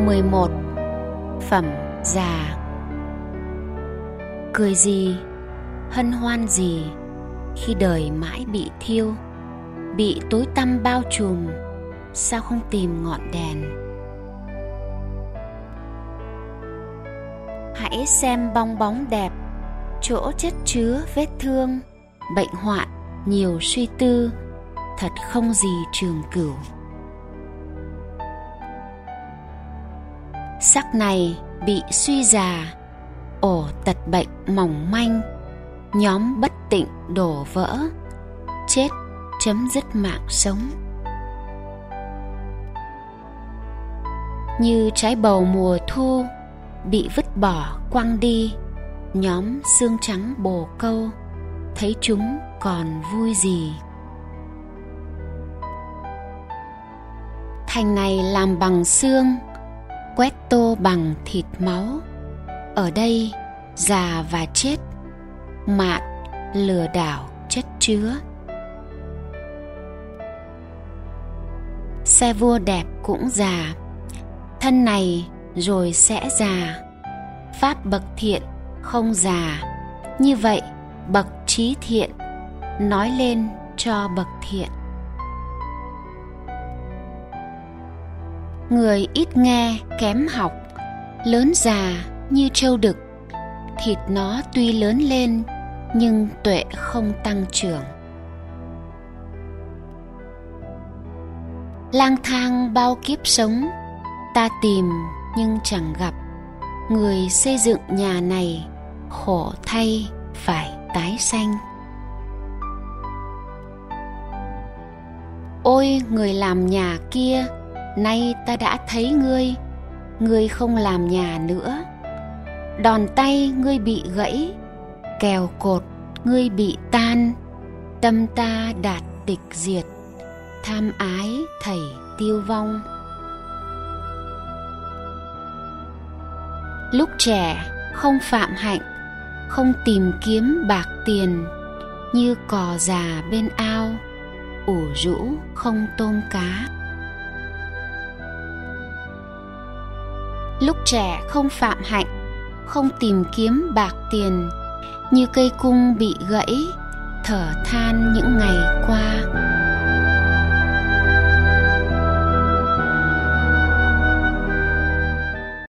11. Phẩm già. Cười gì, hân hoan gì khi đời mãi bị thiêu, bị tối tăm bao trùm, sao không tìm ngọn đèn? Hãy xem bong bóng đẹp, chỗ chất chứa vết thương, bệnh hoạn, nhiều suy tư, thật không gì trường cửu. Sắc này bị suy già, ổ tật bệnh mỏng manh, nhóm bất tịnh đổ vỡ, chết chấm dứt mạng sống. Như trái bầu mùa thu bị vứt bỏ quăng đi, nhóm xương trắng bồ câu, thấy chúng còn vui gì. Thành này làm bằng xương, quét tô bằng thịt máu, ở đây già và chết, mạn lừa đảo chất chứa. Xe vua đẹp cũng già, thân này rồi sẽ già. Pháp bậc thiện không già, như vậy bậc trí thiện nói lên cho bậc thiện. Người ít nghe kém học, lớn già như trâu đực, thịt nó tuy lớn lên nhưng tuệ không tăng trưởng. Lang thang bao kiếp sống, ta tìm nhưng chẳng gặp. Người xây dựng nhà này khổ thay phải tái sanh. Ôi người làm nhà kia, nay ta đã thấy ngươi, ngươi không làm nhà nữa. Đòn tay ngươi bị gãy, kèo cột ngươi bị tan, tâm ta đạt tịch diệt, tham ái thảy tiêu vong. Lúc trẻ không phạm hạnh, không tìm kiếm bạc tiền, như cò già bên ao, ủ rũ không tôm cá. Lúc trẻ không phạm hạnh, không tìm kiếm bạc tiền, như cây cung bị gãy, thở than những ngày qua.